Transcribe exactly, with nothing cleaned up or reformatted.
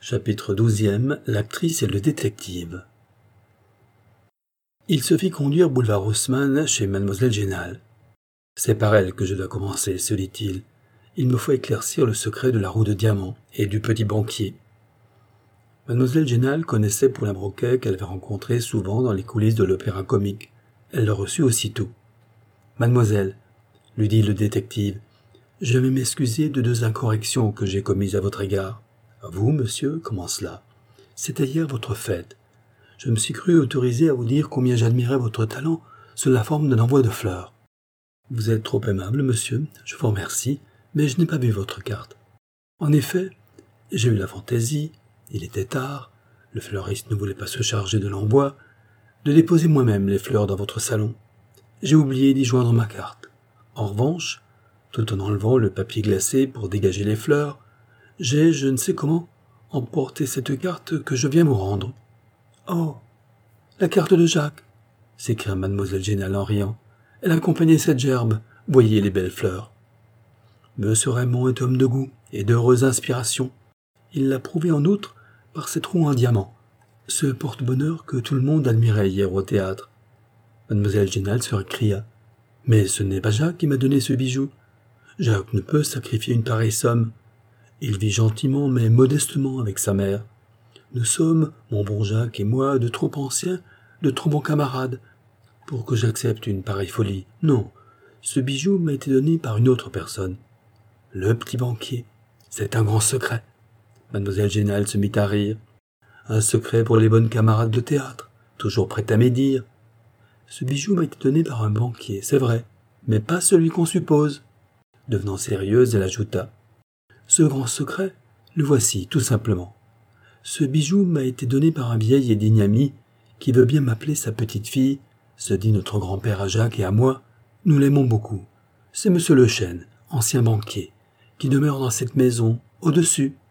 Chapitre douzième. L'actrice et le détective. Il se fit conduire boulevard Haussmann chez mademoiselle Génal. « C'est par elle que je dois commencer, se dit-il. Il me faut éclaircir le secret de la roue de diamant et du petit banquier. » Mademoiselle Génal connaissait Poulain Broquet qu'elle avait rencontré souvent dans les coulisses de l'opéra comique. Elle le reçut aussitôt. « Mademoiselle, » lui dit le détective, « je vais m'excuser de deux incorrections que j'ai commises à votre égard. »« Vous, monsieur, comment cela ? C'était hier votre fête. Je me suis cru autorisé à vous dire combien j'admirais votre talent sous la forme d'un envoi de fleurs. Vous êtes trop aimable, monsieur, je vous remercie, mais je n'ai pas vu votre carte. En effet, j'ai eu la fantaisie, il était tard, le fleuriste ne voulait pas se charger de l'envoi, de déposer moi-même les fleurs dans votre salon. J'ai oublié d'y joindre ma carte. En revanche, tout en enlevant le papier glacé pour dégager les fleurs, j'ai, je ne sais comment, emporté cette carte que je viens vous rendre. »« Oh, la carte de Jacques !» s'écria mademoiselle Génal en riant. « Elle accompagnait cette gerbe, voyez les belles fleurs. » Monsieur Raymond est homme de goût et d'heureuse inspiration. Il l'a prouvé en outre par cette roue en diamant, ce porte-bonheur que tout le monde admirait hier au théâtre. Mademoiselle Génal se récria. « Mais ce n'est pas Jacques qui m'a donné ce bijou. Jacques ne peut sacrifier une pareille somme. Il vit gentiment mais modestement avec sa mère. Nous sommes, mon bon Jacques et moi, de trop anciens, de trop bons camarades, pour que j'accepte une pareille folie. Non, ce bijou m'a été donné par une autre personne. Le petit banquier, c'est un grand secret. » Mademoiselle Génal se mit à rire. « Un secret pour les bonnes camarades de théâtre, toujours prêtes à médire. Ce bijou m'a été donné par un banquier, c'est vrai, mais pas celui qu'on suppose. » Devenant sérieuse, elle ajouta. « Ce grand secret, le voici, tout simplement. Ce bijou m'a été donné par un vieil et digne ami qui veut bien m'appeler sa petite-fille, se dit notre grand-père à Jacques et à moi. Nous l'aimons beaucoup. C'est monsieur Le Chêne, ancien banquier, qui demeure dans cette maison, au-dessus.